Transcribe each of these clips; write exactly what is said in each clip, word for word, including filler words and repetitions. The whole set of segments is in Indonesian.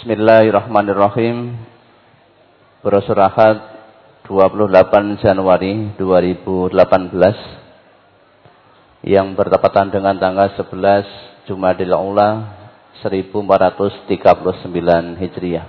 Bismillahirrahmanirrahim. Brosur Ahad dua puluh delapan Januari dua ribu delapan belas yang bertepatan dengan tanggal sebelas Jumadil Ula seribu empat ratus tiga puluh sembilan Hijriah.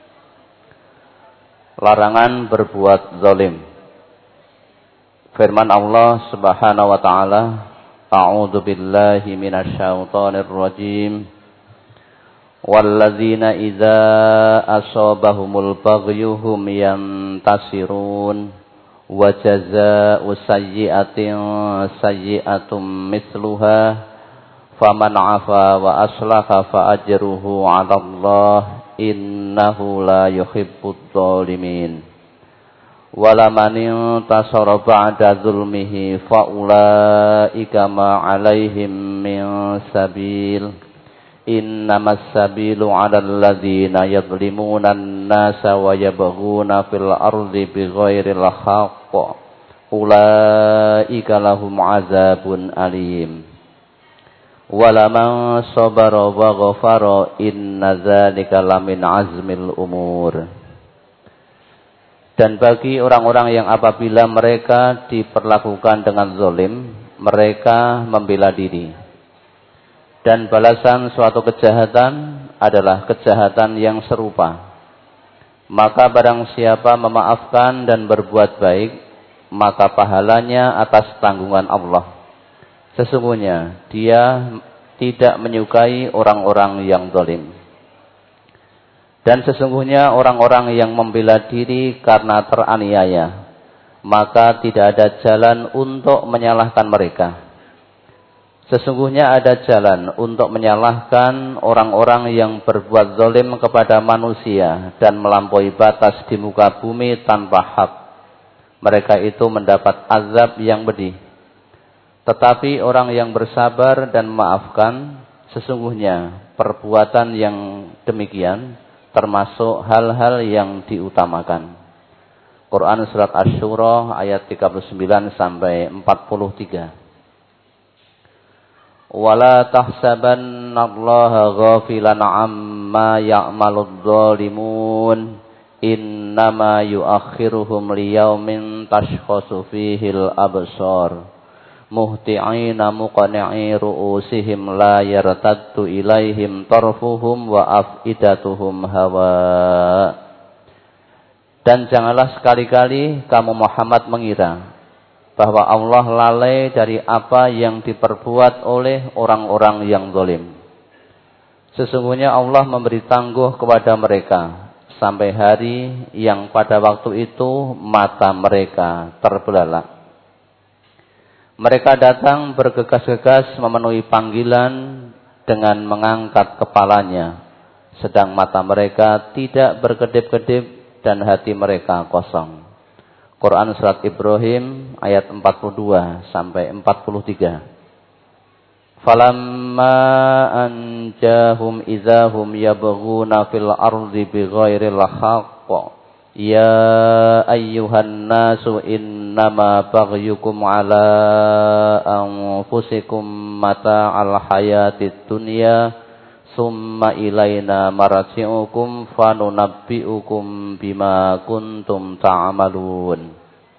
Larangan berbuat zalim. Firman Allah Subhanahu wa taala, A'udzu billahi minasyaitonir rajim. Walladzina idza asabahumul baghyu hum yantasirun wa jazaa'u sayyi'atin sayyi'atum mithluha faman 'afa wa aslaha fa ajruhu 'ala Allah innahu la yuhibbudz zalimin. Wala man intasara ba'da zulmihi fa ulaika ma 'alaihim min sabil. Innamas sabilu 'alal ladzina yadhlimuna an-nasa wa yabghuna fil ardi bighairil haqq. Ulaika lahum 'adzabun alim. Wala man sabara wa ghafara inna dzalika lamin 'azmil umur. Dan bagi orang-orang yang apabila mereka diperlakukan dengan zalim, mereka membela diri. Dan balasan suatu kejahatan adalah kejahatan yang serupa. Maka barang siapa memaafkan dan berbuat baik, maka pahalanya atas tanggungan Allah. Sesungguhnya dia tidak menyukai orang-orang yang zalim. Dan sesungguhnya orang-orang yang membela diri karena teraniaya, maka tidak ada jalan untuk menyalahkan mereka. Sesungguhnya ada jalan untuk menyalahkan orang-orang yang berbuat zalim kepada manusia dan melampaui batas di muka bumi tanpa hak. Mereka itu mendapat azab yang pedih. Tetapi orang yang bersabar dan memaafkan, sesungguhnya perbuatan yang demikian termasuk hal-hal yang diutamakan. Quran Surat Asy-Syura ayat tiga puluh sembilan sampai empat puluh tiga. Wala tahsabannallaha ghafilan amma ya'maludz zalimun innama yu'akhiruhum liyaumin tashkhasu fihil absar muhti'ina muqani'i ru'usihim la yartaddu ilaihim tarfuhum wa afidatuhum hawa. Dan janganlah sekali-kali kamu Muhammad mengira bahwa Allah lalai dari apa yang diperbuat oleh orang-orang yang zalim. Sesungguhnya Allah memberi tangguh kepada mereka sampai hari yang pada waktu itu mata mereka terbelalak. Mereka datang bergegas-gegas memenuhi panggilan dengan mengangkat kepalanya, sedang mata mereka tidak berkedip-kedip dan hati mereka kosong. Quran Surat Ibrahim ayat empat puluh dua sampai empat puluh tiga. Falamma anjahum idzahum yabghuna fil ardi bighairil haqq. Ya ayyuhan nasu innama baghyukum ala anfusikum mata'al hayatid dunya summa ilaina marji'ukum fanunabbi'ukum bima kuntum ta'malun.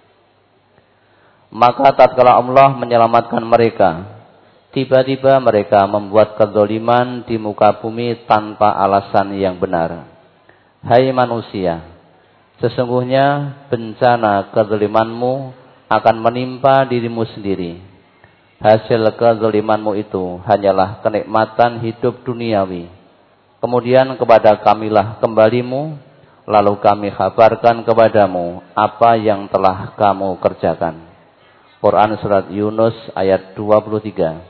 Maka tatkala Allah menyelamatkan mereka, tiba-tiba mereka membuat kezaliman di muka bumi tanpa alasan yang benar. Hai manusia, sesungguhnya bencana kezalimanmu akan menimpa dirimu sendiri. Hasil kezalimanmu itu hanyalah kenikmatan hidup duniawi. Kemudian kepada kamilah kembalimu, lalu kami kabarkan kepadamu apa yang telah kamu kerjakan. Quran Surat Yunus ayat dua puluh tiga.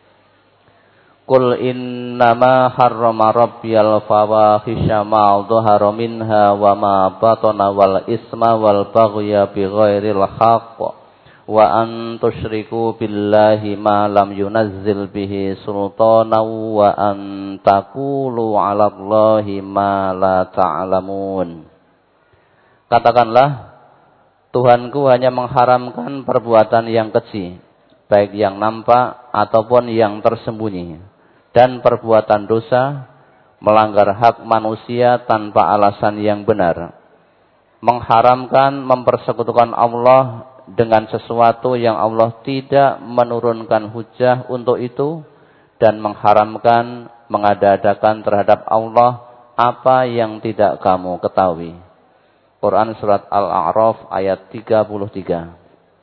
Qul innama harrama rabbiyal fawahisha ma dhahara minha wa ma batana wal isma wal baghya bighairil haqq. Wa an tusyriku billahi ma lam yunazzil bihi sultana wa an taqulu 'ala Allahi ma la ta'lamun. Katakanlah, Tuhanku hanya mengharamkan perbuatan yang keji, baik yang nampak ataupun yang tersembunyi, dan perbuatan dosa, melanggar hak manusia tanpa alasan yang benar, mengharamkan mempersekutukan Allah dengan sesuatu yang Allah tidak menurunkan hujjah untuk itu, dan mengharamkan mengada-adakan terhadap Allah apa yang tidak kamu ketahui. Quran Surat Al-A'raf ayat tiga puluh tiga.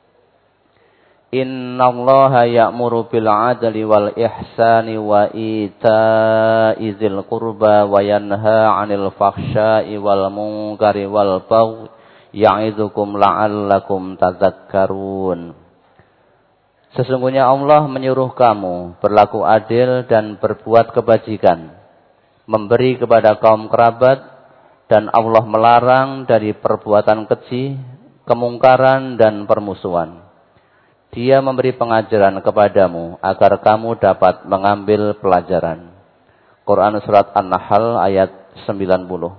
Innallaha ya'muru bil 'adli wal ihsani wa ita'i dzil qurba wa yanha 'anil fahsya'i wal munkari wal baghi ya'idzukum la'allakum tadzakkarun. Sesungguhnya Allah menyuruh kamu berlaku adil dan berbuat kebajikan, memberi kepada kaum kerabat, dan Allah melarang dari perbuatan keji, kemungkaran dan permusuhan. Dia memberi pengajaran kepadamu agar kamu dapat mengambil pelajaran. Quran Surat An-Nahl ayat sembilan puluh.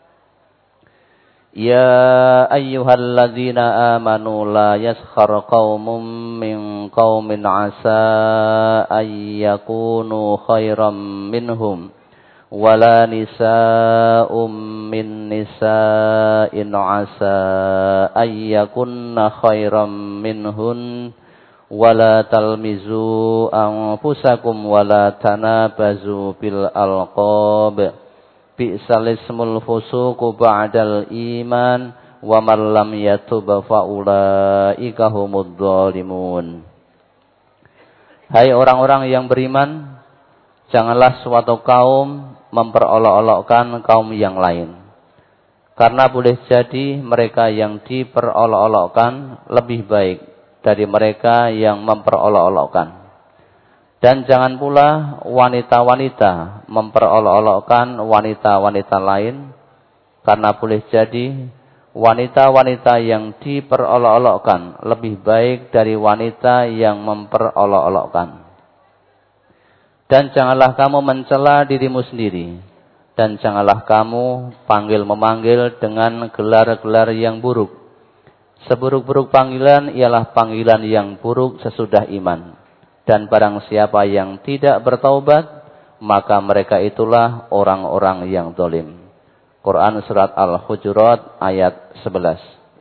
Ya ayyuhalladzina amanu la yaskhar qaumun min qaumin asa ayyakunu khairam minhum wala nisa'um min nisa'in asa ayyakunna khairam minhun wala talmizu anfusakum wala tanabazu bil alqab bi'sal ismul fusuqu ba'dal iman wa man lam yatub fa ulaika humud dhalimun. Hai orang-orang yang beriman, janganlah suatu kaum memperolok-olokkan kaum yang lain, karena boleh jadi mereka yang diperolok-olokkan lebih baik dari mereka yang memperolok-olokkan. Dan jangan pula wanita-wanita memperolok-olokkan wanita-wanita lain, karena boleh jadi wanita-wanita yang diperolok-olokkan lebih baik dari wanita yang memperolok-olokkan. Dan janganlah kamu mencela dirimu sendiri, dan janganlah kamu panggil-memanggil dengan gelar-gelar yang buruk. Seburuk-buruk panggilan ialah panggilan yang buruk sesudah iman. Dan barang siapa yang tidak bertaubat, maka mereka itulah orang-orang yang zalim. Quran Surat Al-Hujurat ayat sebelas.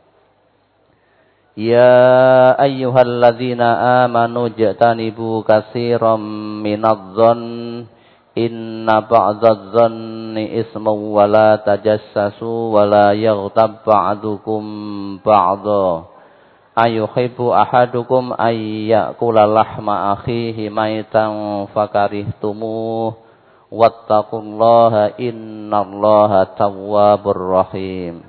Ya ayyuhalladzina amanu jatanibu katsiran minadh-dhann inna ba'dadh-dhanni ismun wa la tajassasu wa la yaghtab ba'dukum ba'dha ayuhibbu ahadukum ayyakula lahma akhihi maitan fakarihtumuh wattaqullaha innallaha tawwabur rahim.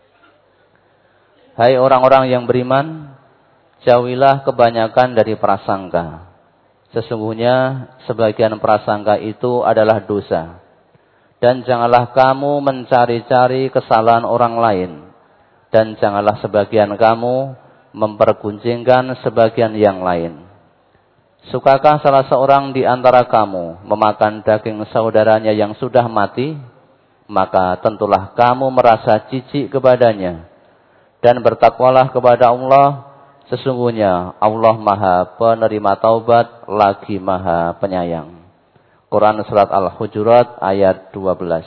Hai orang-orang yang beriman, jauhilah kebanyakan dari prasangka. Sesungguhnya sebagian prasangka itu adalah dosa. Dan janganlah kamu mencari-cari kesalahan orang lain. Dan janganlah sebagian kamu memperguncingkan sebagian yang lain. Sukakah salah seorang di antara kamu memakan daging saudaranya yang sudah mati? Maka tentulah kamu merasa jijik kepadanya. Dan bertakwalah kepada Allah, sesungguhnya Allah Maha Penerima Taubat lagi Maha Penyayang. Quran Surat Al-Hujurat ayat dua belas.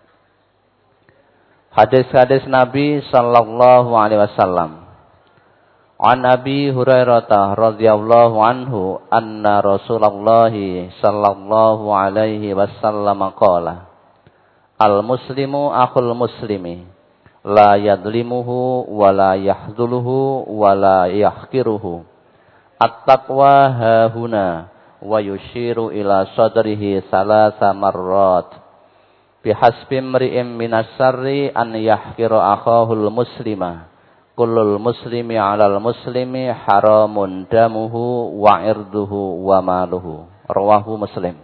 Hadis-hadis Nabi sallallahu alaihi wasallam. An Abi Hurairah radhiyallahu anhu anna Rasulullah sallallahu alaihi wasallam qala Al-muslimu akhul muslimi la yadlimuhu wa la yahduluhu wa la yahkiruhu. At-taqwa hahuna wa yushiru ila sadrihi salasa marrat. Bihasbi mri'im minas syarri an yahkira akhahul muslima. Kullul muslimi 'alal muslimi haramun damuhu wa irduhu wa maluhu. Rawahu Muslim.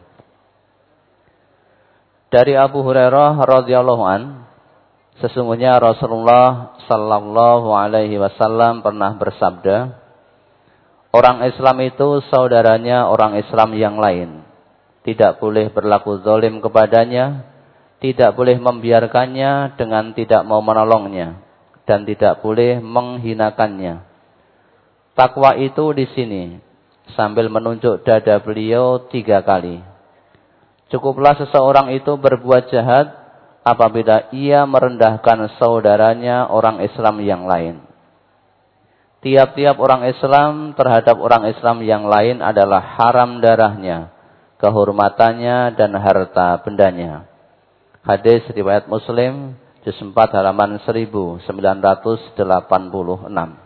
Dari Abu Hurairah radhiyallahu an, sesungguhnya Rasulullah sallallahu alaihi wasallam pernah bersabda, orang Islam itu saudaranya orang Islam yang lain. Tidak boleh berlaku zalim kepadanya, tidak boleh membiarkannya dengan tidak mau menolongnya, dan tidak boleh menghinakannya. Takwa itu di sini sambil menunjuk dada beliau tiga kali. Cukuplah seseorang itu berbuat jahat apabila ia merendahkan saudaranya orang Islam yang lain. Tiap-tiap orang Islam terhadap orang Islam yang lain adalah haram darahnya, kehormatannya dan harta bendanya. Hadis riwayat Muslim, juz empat halaman seribu sembilan ratus delapan puluh enam.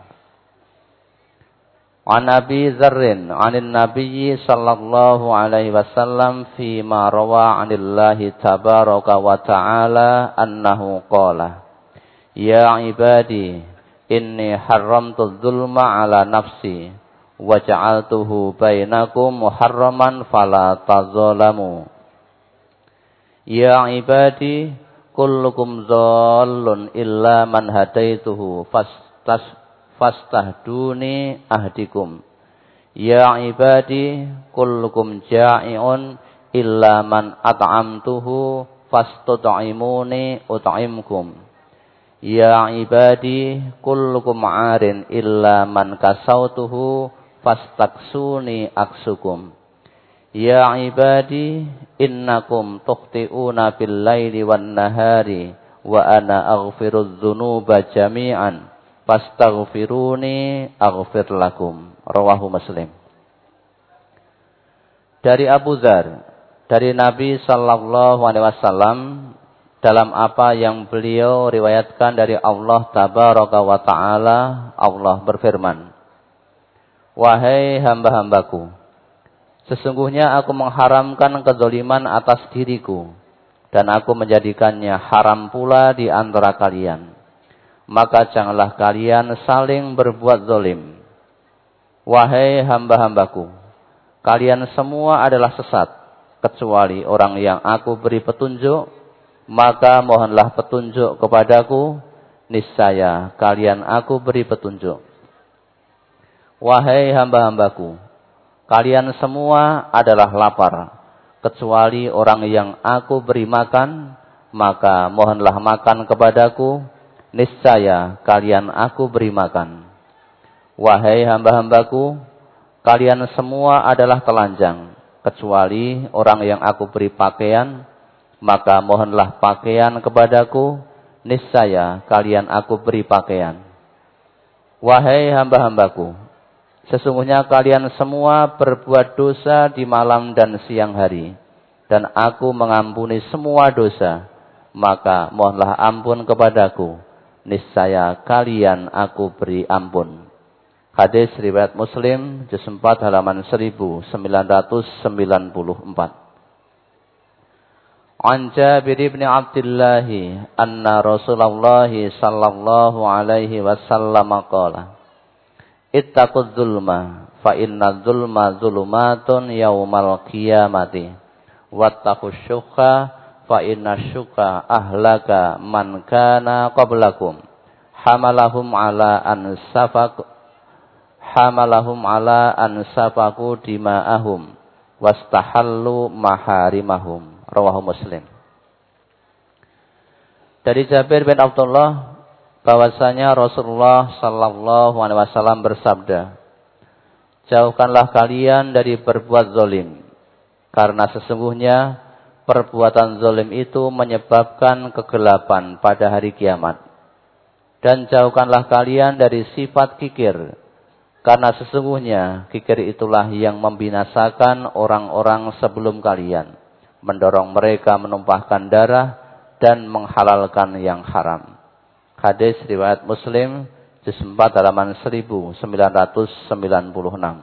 An Abi Dzarrin 'anil Nabi sallallahu alaihi wasallam fi ma rawa 'anillahi tabaraka wa ta'ala annahu qala ya ibadi inni haramtu dzulma 'ala nafsi wa ja'altuhu bainakum muharraman fala tadzalamu. Ya ibadi kullukum dhallun illa man hadaituhu fastas fastahduni ahdikum. Ya ibadi kullukum ja'iun illa man at'amtuhu fastut'imuni ut'imkum. Ya ibadi kullukum 'arin illa man kasautuhu fastaksuni aksukum. Ya ibadi innakum tukhti'una bil laili wan nahari wa ana aghfirudz dzunuba jami'an fastaghfiruni aghfir lakum. Rawahu Muslim. Dari Abu Dzar, dari Nabi sallallahu alaihi wasallam, dalam apa yang beliau riwayatkan dari Allah tabaraka wa taala, Allah berfirman, wahai hamba-hambaku, sesungguhnya aku mengharamkan kezaliman atas diriku dan aku menjadikannya haram pula di antara kalian. Maka janganlah kalian saling berbuat zalim. Wahai hamba-hambaku, kalian semua adalah sesat kecuali orang yang aku beri petunjuk, maka mohonlah petunjuk kepadaku, niscaya kalian aku beri petunjuk. Wahai hamba-hambaku, kalian semua adalah lapar, kecuali orang yang aku beri makan, maka mohonlah makan kepadaku, niscaya kalian aku beri makan. Wahai hamba-hambaku, kalian semua adalah telanjang, kecuali orang yang aku beri pakaian, maka mohonlah pakaian kepadaku, niscaya kalian aku beri pakaian. Wahai hamba-hambaku, sesungguhnya kalian semua berbuat dosa di malam dan siang hari, dan aku mengampuni semua dosa, maka mohonlah ampun kepadaku, niscaya kalian aku beri ampun. Hadis riwayat Muslim, juz empat halaman seribu sembilan ratus sembilan puluh empat. An Jabir bin Abdullah anna Rasulullah sallallahu alaihi wasallam qala ittaqudz zulma fa inna zulma zulumatun yaumal qiyamati wattaqus syukha fa inna syukha ahlaka man kana qablakum hamalahum ala an safaq hamalahum ala an safaku dima'ahum wastahallu maharimahum. Rawahu Muslim. Dari Jabir bin Abdullah bahwasanya Rasulullah sallallahu alaihi wasallam bersabda, jauhkanlah kalian dari berbuat zalim, karena sesungguhnya perbuatan zalim itu menyebabkan kegelapan pada hari kiamat. Dan jauhkanlah kalian dari sifat kikir, karena sesungguhnya kikir itulah yang membinasakan orang-orang sebelum kalian, mendorong mereka menumpahkan darah dan menghalalkan yang haram. Hadis riwayat Muslim, juz empat halaman seribu sembilan ratus sembilan puluh enam.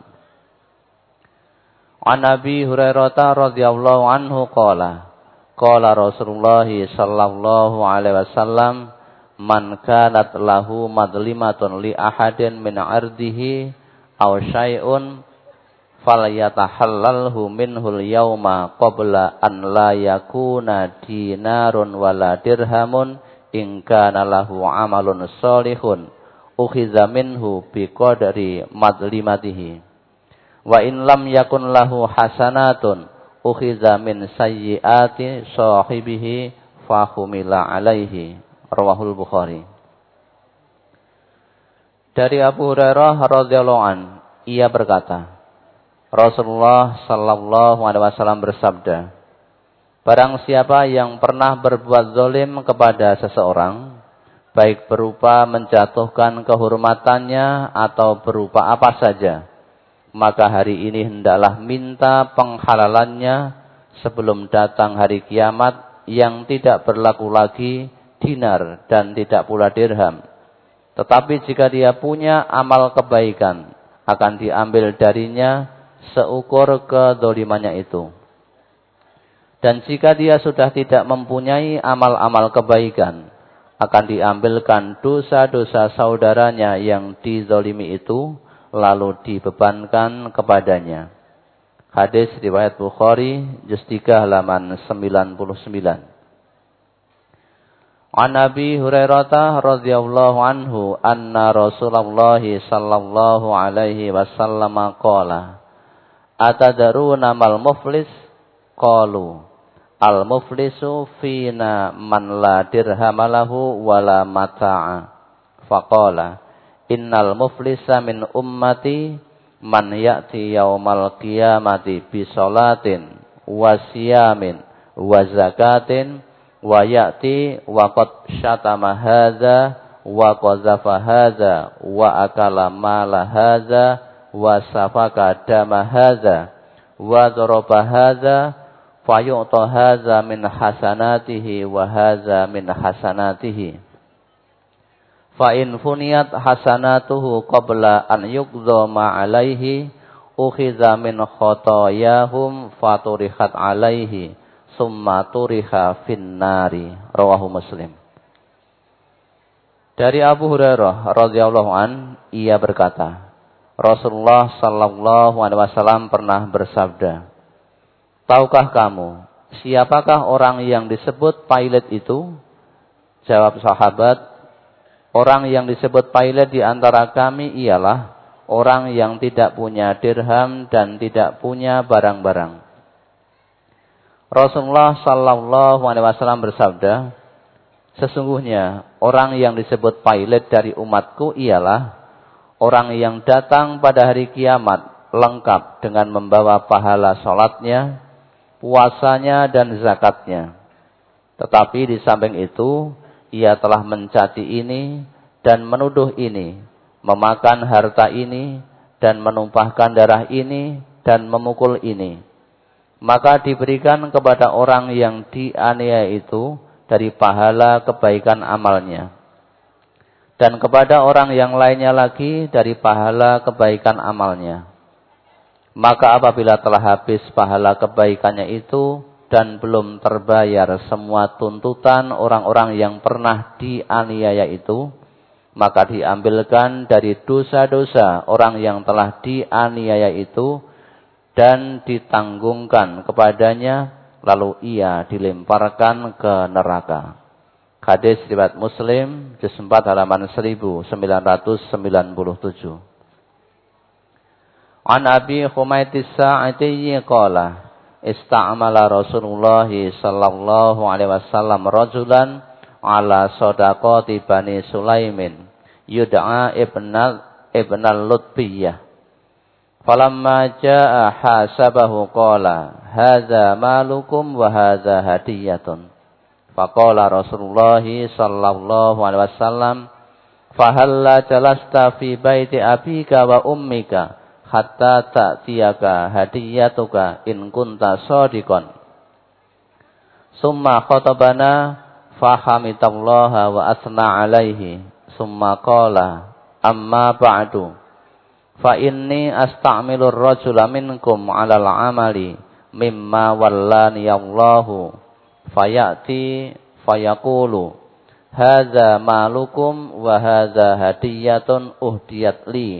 An Abi Hurairah radhiyallahu anhu qala qala Rasulullah sallallahu alaihi wasallam man kanat lahu madlimatun li ahadin min ardihi aw syai'un falyatahallalhu minhul yawma qabla an la yakuna dinarun wala dirhamun in kana lahu amalun sholihun ukhiza minhu biqadri madlimatihi wa in lam yakun lahu hasanatun ukhiza min sayyiati sahibihi fahumila alaihi. Rawahul Bukhari. Dari Abu Hurairah radhiyallahu an, ia berkata, Rasulullah sallallahu alaihi wasallam bersabda, Barang siapa yang pernah berbuat zalim kepada seseorang, baik berupa menjatuhkan kehormatannya atau berupa apa saja, maka hari ini hendaklah minta penghalalannya sebelum datang hari kiamat yang tidak berlaku lagi dinar dan tidak pula dirham. Tetapi jika dia punya amal kebaikan, akan diambil darinya seukur kedzalimannya itu. Dan jika dia sudah tidak mempunyai amal-amal kebaikan, akan diambilkan dosa-dosa saudaranya yang dizalimi itu, lalu dibebankan kepadanya. Hadis riwayat Bukhari, juz tiga halaman sembilan puluh sembilan. An Abi Hurairah radhiyallahu anhu anna Rasulullah sallallahu alaihi wasallam qala, "Atadaruna mal muflis?" Qalu, "Al-muflisu fina man la dirham lahu wala mata'a." Faqala, "Innal muflisa min ummati man ya'ti yaumal qiyamati bi sholatin wa siyamin wa zakatin wa ya'ti wa qad syatama hadza wa qazafa hadza wa akala mala hadza wa safaka dama hadza wa daraba hadza fayu'ta hadza min hasanatihi wa hadza min hasanatihi. Fa in funiyat hasanatuhu qabla an yuqdha ma alaihi ukhiza min khotoyahum faturihat alaihi summa turiha finnari." Rawahu Muslim. Dari Abu Hurairah radhiyallahu an, ia berkata, Rasulullah sallallahu alaihi wasallam pernah bersabda, "Tahukah kamu siapakah orang yang disebut pilot itu?" Jawab sahabat, "Orang yang disebut pilot di antara kami ialah orang yang tidak punya dirham dan tidak punya barang-barang." Rasulullah sallallahu alaihi wasallam bersabda, "Sesungguhnya orang yang disebut pilot dari umatku ialah orang yang datang pada hari kiamat lengkap dengan membawa pahala sholatnya, puasanya dan zakatnya. Tetapi di samping itu, ia telah mencaci ini dan menuduh ini, memakan harta ini dan menumpahkan darah ini dan memukul ini. Maka diberikan kepada orang yang dianiaya itu dari pahala kebaikan amalnya. Dan kepada orang yang lainnya lagi dari pahala kebaikan amalnya. Maka apabila telah habis pahala kebaikannya itu dan belum terbayar semua tuntutan orang-orang yang pernah dianiaya itu, maka diambilkan dari dosa-dosa orang yang telah dianiaya itu dan ditanggungkan kepadanya, lalu ia dilemparkan ke neraka." Hadis riwayat Muslim, juz empat halaman seribu sembilan ratus sembilan puluh tujuh. An Abi Humaid as-Sa'idi qala, "Ista'mala Rasulullah sallallahu alaihi wasallam rajulan ala shadaqati Bani Sulaimin yud'a ibnal ibnal Lutbiyah. Falamma jaa hasabahu qala, hadza malukum wa hadza hadiyatun." Faqala Rasulullah sallallahu alaihi wasallam, "Fahalla jalasta fi baiti abika wa ummika hatta ta'tiyaka hadiyatuka in kunta shadiqan." Summa khatabana fahamitallaha wa asna alaihi. Summa qala, "Amma ba'du. Fa inni asta'milur rajula minkum 'alal 'amali mimma wallani Allahu. Fayati fayaqulu, hadza malukum wa hadza hadiyatun uhdiyat li.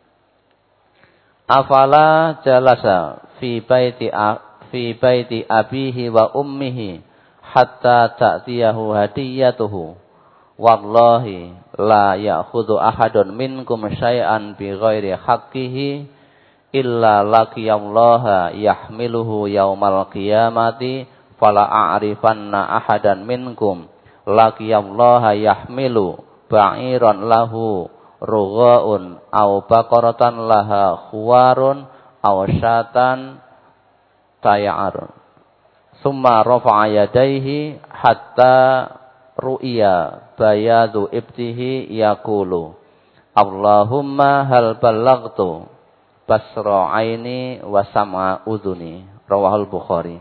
Afala jalasa fi baiti fi baiti abihi wa ummihi hatta ta'tiyahu hadiyatuhu. Wallahi la ya'khudhu ahadun minkum syai'an bi ghairi haqqihi illa laqiyallaha yahmiluhu yaumal qiyamati fala a'rifanna ahadan minkum laqiyallaha yahmilu ba'iran lahu rughaun aw baqaratan laha khuwarun aw syatan tay'arun." Thumma rafa'a yadayhi hatta ru'iya bayadu ibtihi yaqulu Allahumma hal ballaghtu basra aini wa sam'a udhuni. Rawahul Bukhari.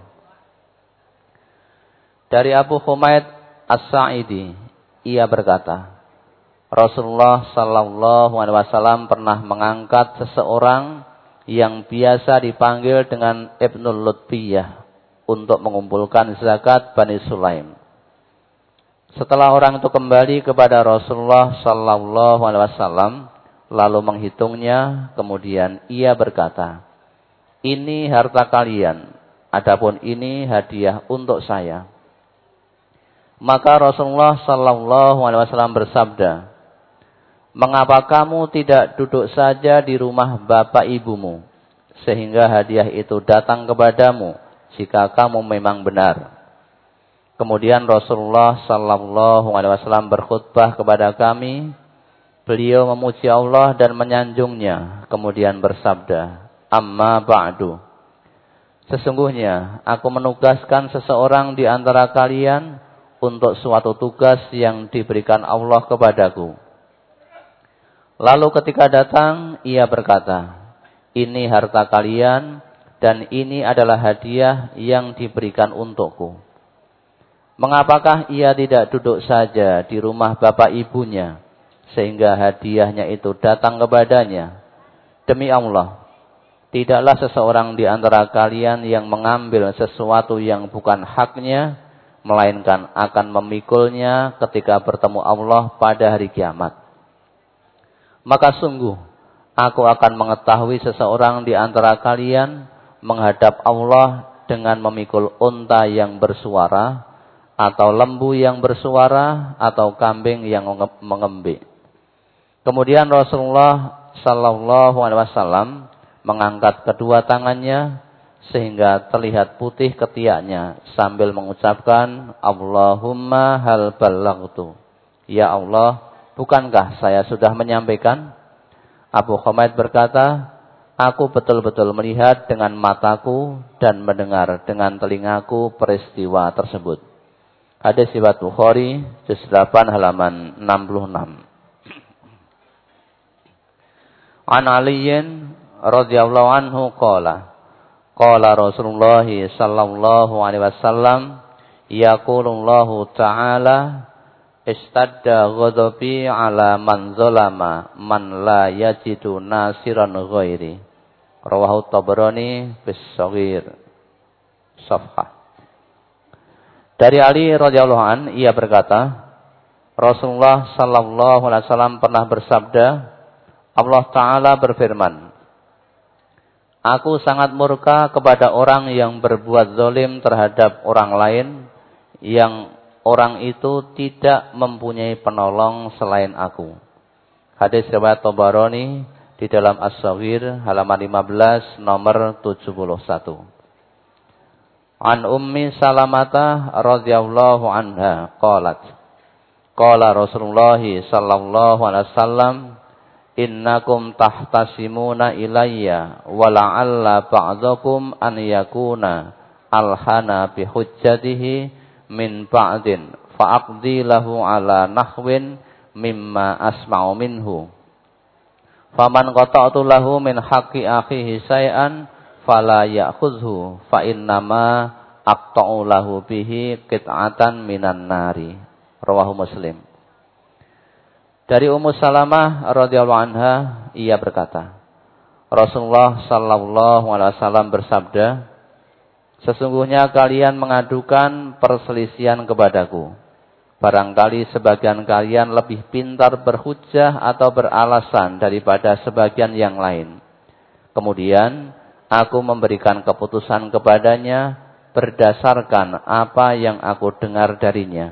Dari Abu Humaid As-Sa'idi, ia berkata, Rasulullah sallallahu alaihi wasallam pernah mengangkat seseorang yang biasa dipanggil dengan Ibnul Lutbiyah untuk mengumpulkan zakat Bani Sulaim. Setelah orang itu kembali kepada Rasulullah sallallahu alaihi wasallam lalu menghitungnya, kemudian ia berkata, "Ini harta kalian, adapun ini hadiah untuk saya." Maka Rasulullah sallallahu alaihi wasallam bersabda, "Mengapa kamu tidak duduk saja di rumah bapak ibumu sehingga hadiah itu datang kepadamu jika kamu memang benar?" Kemudian Rasulullah sallallahu alaihi wasallam berkhutbah kepada kami. Beliau memuji Allah dan menyanjungnya. Kemudian bersabda, "Amma ba'du. Sesungguhnya aku menugaskan seseorang di antara kalian untuk suatu tugas yang diberikan Allah kepadaku." Lalu ketika datang, ia berkata, "Ini harta kalian dan ini adalah hadiah yang diberikan untukku." Mengapakah ia tidak duduk saja di rumah bapak ibunya sehingga hadiahnya itu datang kepadanya? Demi Allah, tidaklah seseorang di antara kalian yang mengambil sesuatu yang bukan haknya, melainkan akan memikulnya ketika bertemu Allah pada hari kiamat. Maka sungguh, aku akan mengetahui seseorang di antara kalian menghadap Allah dengan memikul unta yang bersuara, atau lembu yang bersuara, atau kambing yang mengembik. Kemudian Rasulullah sallallahu alaihi wasallam mengangkat kedua tangannya sehingga terlihat putih ketiaknya sambil mengucapkan, "Allahumma hal ballaghtu." Ya Allah, bukankah saya sudah menyampaikan? Abu Humaid berkata, "Aku betul-betul melihat dengan mataku dan mendengar dengan telingaku peristiwa tersebut." Hadis riwayat Bukhari, juz delapan halaman enam puluh enam. An Aliyin radhiyallahu anhu qala qala Rasulullah sallallahu alaihi wasallam yaqulullahu ta'ala istadda ghadabi ala man zalama man la yajidu nasiran ghairi. Rawahu Tabarani bis Shaghir safhah. Dari Ali radhiyallahu an, ia berkata, Rasulullah sallallahu alaihi wasallam pernah bersabda, Allah Ta'ala berfirman, "Aku sangat murka kepada orang yang berbuat zalim terhadap orang lain, yang orang itu tidak mempunyai penolong selain aku." Hadis riwayat Tabarani di dalam As-Shaghir halaman lima belas nomor tujuh puluh satu. An Ummi Salamah radhiyallahu anha qalat qala Rasulullah sallallahu alaihi wasallam innakum tahtasimuna ilayya wa la'alla ba'dakum an yakuna alhana bi hujjatihi min ba'din fa'aqdi lahu ala nahwin mimma asma'u minhu faman qata'tu lahu min haqqi akhihi say'an fala ya'khudhu fa innama aqta'u lahu bihi qit'atan minan nari. Rawahu Muslim. Dari Ummu Salamah radhiyallahu anha, ia berkata, Rasulullah sallallahu alaihi wasallam bersabda, "Sesungguhnya kalian mengadukan perselisihan kepadaku. Barangkali sebagian kalian lebih pintar berhujjah atau beralasan daripada sebagian yang lain. Kemudian aku memberikan keputusan kepadanya berdasarkan apa yang aku dengar darinya.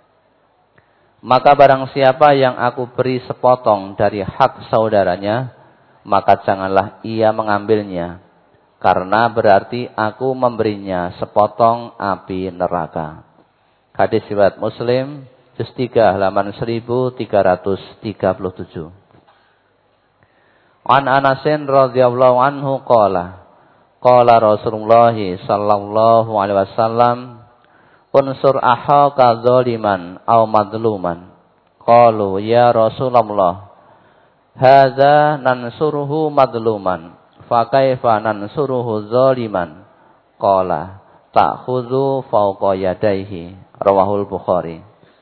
Maka barang siapa yang aku beri sepotong dari hak saudaranya, maka janganlah ia mengambilnya, karena berarti aku memberinya sepotong api neraka." Hadis riwayat Muslim, juz tiga halaman seribu tiga ratus tiga puluh tujuh. An Anasin radhiyallahu anhu qala Qala Rasulullah sallallahu alaihi wasallam, unsur akhaka zaliman aw madluman. Qalu ya Rasulullah, hadza nansuruhu madluman, fa kaifa nansuruhu zaliman? Qala ta'khudhu fawqa yadayhi. Rawahul Bukhari.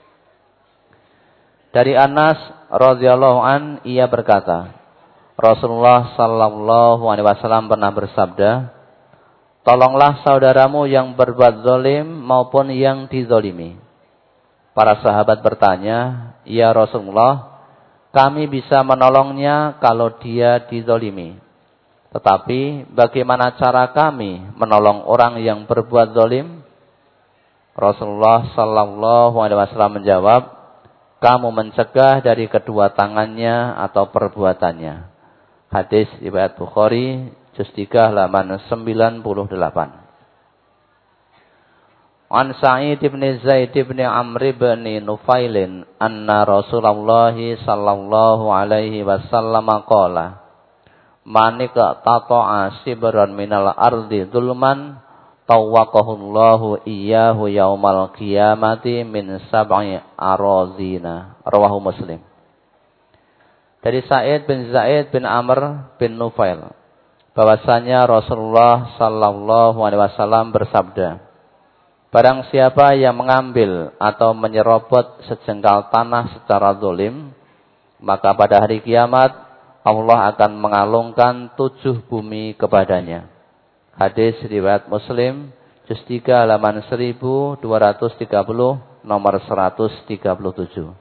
Dari Anas radhiyallahu an, ia berkata, Rasulullah sallallahu alaihi wasallam pernah bersabda, tolonglah saudaramu yang berbuat zalim maupun yang dizalimi. Para sahabat bertanya, ya Rasulullah, kami bisa menolongnya kalau dia dizalimi. Tetapi bagaimana cara kami menolong orang yang berbuat zalim? Rasulullah sallallahu alaihi wasallam menjawab, kamu mencegah dari kedua tangannya atau perbuatannya. Hadis riwayat Bukhari, juz tiga halaman sembilan puluh delapan. An Sa'id bin Zaid bin Amr bin Nufailin anna Rasulullah sallallahu alaihi wasallam qala, manika tata'a sibran minal ardi zulman tawaqahullahu iyyahu yaumal qiyamati min sab'i arazina. Rawahu Muslim. Dari Sa'id bin Zaid bin Amr bin Nufail, bahwasanya Rasulullah sallallahu alaihi wasallam bersabda, barang siapa yang mengambil atau menyerobot sejengkal tanah secara zalim, maka pada hari kiamat Allah akan mengalungkan tujuh bumi kepadanya. Hadis riwayat Muslim, juz tiga halaman seribu dua ratus tiga puluh, nomor seratus tiga puluh tujuh.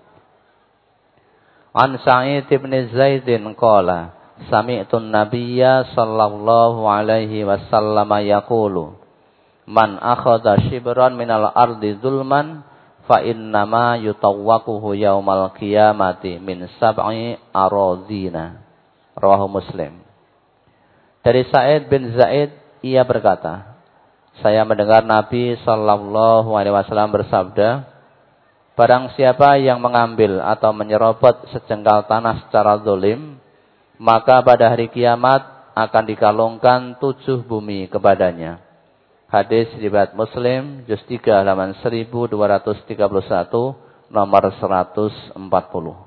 An Sa'id bin Zaidin qala, sami'tu an-nabiyya sallallahu alaihi wasallam yaqulu, man akhadha shibran minal ardi zulman fa innama yutawwaquhu yaumal qiyamati min sab'i arazina. Rawahu Muslim. Dari Sa'id bin Zaid, ia berkata, saya mendengar Nabi sallallahu alaihi wasallam bersabda, barang siapa yang mengambil atau menyerobot sejengkal tanah secara zalim, maka pada hari kiamat akan dikalungkan tujuh bumi kepadanya. Hadis riwayat Muslim, juz tiga halaman seribu dua ratus tiga puluh satu, nomor seratus empat puluh.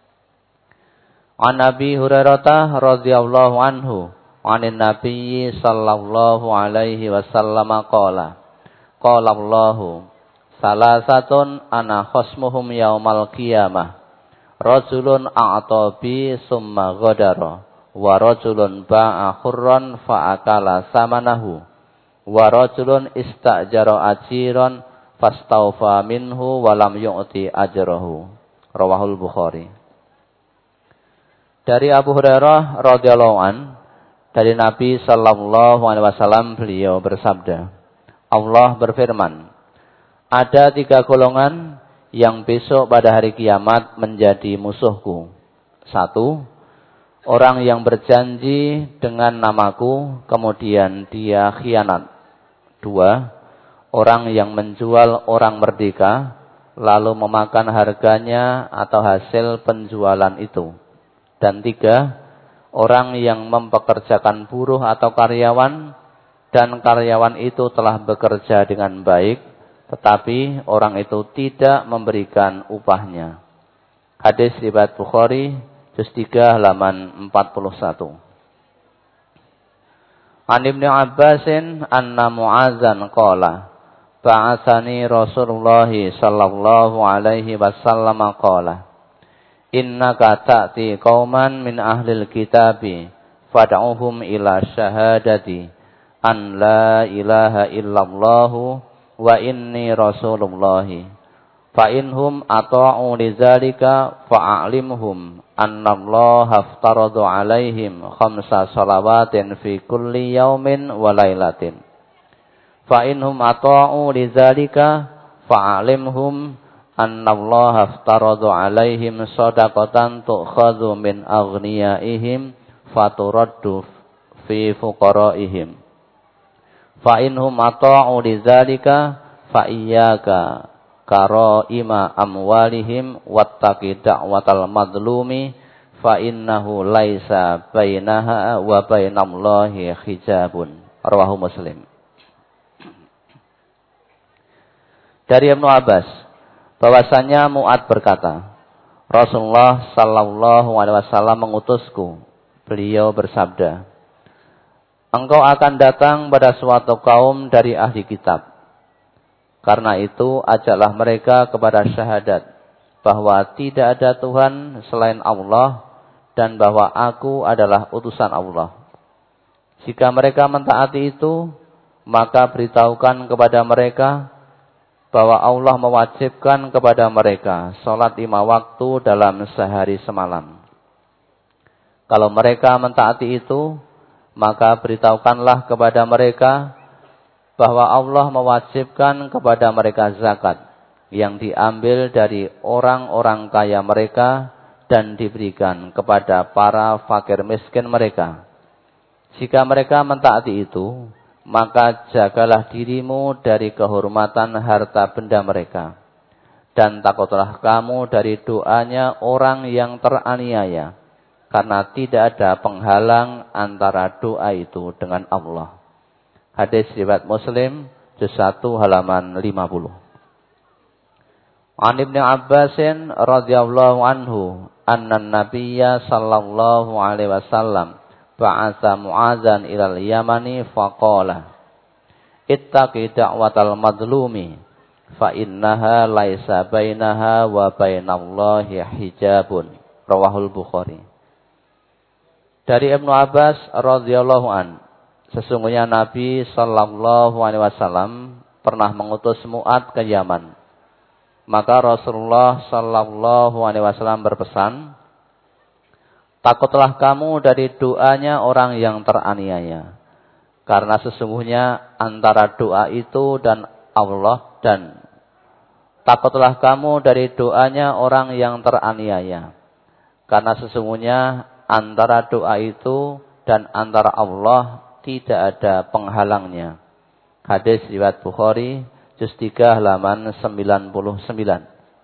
An Abi Hurairah radhiyallahu anhu, anin Nabi sallallahu alaihi wasallam qala, qala Allahu, salasatun ana khosmuhum yaumal qiyamah, rajulun a'ta bi summa ghadara, wa rajulun ba'a khurran fa akala samanahu, wa rajulun istajara ajiran fastawfa minhu wa lam yu'ti ajrahu. Rawahul Bukhari. Dari Abu Hurairah radhiyallahu an, dari Nabi sallallahu alaihi wasallam, beliau bersabda, Allah berfirman, ada tiga golongan yang besok pada hari kiamat menjadi musuhku. Satu, orang yang berjanji dengan namaku, kemudian dia khianat. Dua, orang yang menjual orang merdeka, lalu memakan harganya atau hasil penjualan itu. Dan tiga, orang yang mempekerjakan buruh atau karyawan, dan karyawan itu telah bekerja dengan baik, tetapi orang itu tidak memberikan upahnya. Hadis riwayat Bukhari, juz tiga halaman empat puluh satu. An Ibnu Abbasin anna Mu'adzan qala, ba'atsani Rasulullah sallallahu alaihi wasallam qala, innaka ta'ti qauman min ahlil kitabi fad'uhum ila syahadati an la ilaha illallah wa inni rasulullahi fa inhum ata'u lidzalika fa'alimhum annallaha aftaradu alaihim khamsa salawatin fi kulli yaumin wa lailatin fa inhum ata'u lidzalika fa'alimhum annallaha aftaradu alaihim shadaqatan tu'khadhu min aghniyaihim faturaddu fi fuqaraihim fa inhum ata'u lidzalika fa iyyaka karaima amwalihim wattaqi da'watal madlumi fa innahu laisa bainaha wa bainallahi hijabun. Rawahu Muslim. Dari Ibnu Abbas bahwasanya Mu'ad berkata, Rasulullah sallallahu alaihi wasallam mengutusku. Beliau bersabda, engkau akan datang pada suatu kaum dari ahli kitab. Karena itu ajaklah mereka kepada syahadat bahwa tidak ada Tuhan selain Allah dan bahwa aku adalah utusan Allah. Jika mereka mentaati itu, maka beritahukan kepada mereka bahwa Allah mewajibkan kepada mereka sholat lima waktu dalam sehari semalam. Kalau mereka mentaati itu, maka beritahukanlah kepada mereka bahwa Allah mewajibkan kepada mereka zakat yang diambil dari orang-orang kaya mereka dan diberikan kepada para fakir miskin mereka. Jika mereka mentaati itu, maka jagalah dirimu dari kehormatan harta benda mereka. Dan takutlah kamu dari doanya orang yang teraniaya. Karena tidak ada penghalang antara doa itu dengan Allah. Hadis riwayat Muslim, juz satu halaman lima puluh. An Ibnu Abbasin radhiyallahu anhu, anna Nabiyya sallallahu alaihi wasallam ba'atha Mu'adzan ilal Yamani faqala ittaqi da'watal madlumi fa innaha laisa bainaha wa bainallahi hijabun. Rawahul Bukhari. Dari Ibnu Abbas radhiyallahu an, sesungguhnya Nabi sallallahu alaihi wasallam pernah mengutus Mu'ad ke Yaman. Maka Rasulullah sallallahu alaihi wasallam berpesan, takutlah kamu dari doanya orang yang teraniaya. Karena sesungguhnya antara doa itu dan Allah, dan takutlah kamu dari doanya orang yang teraniaya. Karena sesungguhnya antara doa itu dan antara Allah tidak ada penghalangnya. Hadis riwayat Bukhari, juz tiga halaman sembilan puluh sembilan.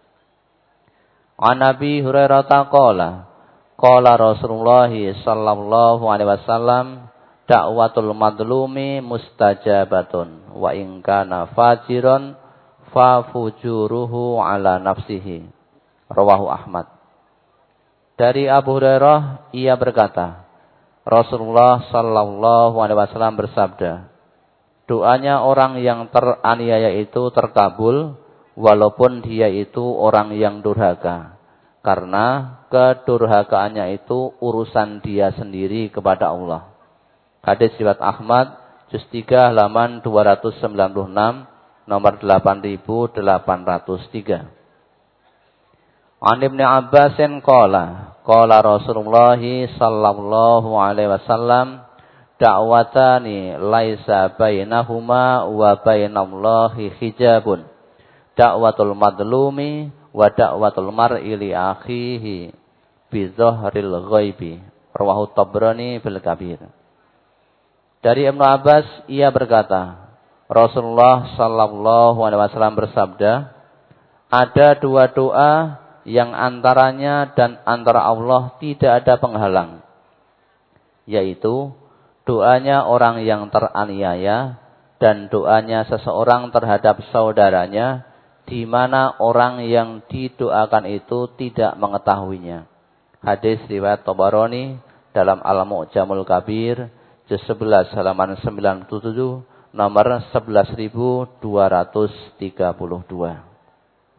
An Abi Hurairah qala qala Rasulullah sallallahu alaihi wasallam da'watul madlumi mustajabatun wa in kana fajiran fa fujuruhu ala nafsihi. Rawahu Ahmad. Dari Abu Hurairah ia berkata, Rasulullah sallallahu alaihi wasallam bersabda, doanya orang yang teraniaya itu terkabul walaupun dia itu orang yang durhaka. Karena kedurhakaannya itu urusan dia sendiri kepada Allah. Hadis riwayat Ahmad, juz tiga halaman dua ratus sembilan puluh enam, nomor delapan ribu delapan ratus tiga. An Ibnu Abbasin qala qala Rasulullah sallallahu alaihi wasallam da'watani laisa bainahuma wa bainallahi hijabun da'watul madlumi wa da'watul mar'i li akhihi bi dhahril ghaibi. Rawahu Tabrani bil Kabir. Dari Ibnu Abbas ia berkata, Rasulullah sallallahu alaihi wasallam bersabda, ada dua doa yang antaranya dan antara Allah tidak ada penghalang, yaitu doanya orang yang teraniaya dan doanya seseorang terhadap saudaranya, di mana orang yang didoakan itu tidak mengetahuinya. Hadis riwayat Tabarani dalam Al-Mu'jamul Kabir, juz sebelas halaman sembilan puluh tujuh, nomor sebelas ribu dua ratus tiga puluh dua.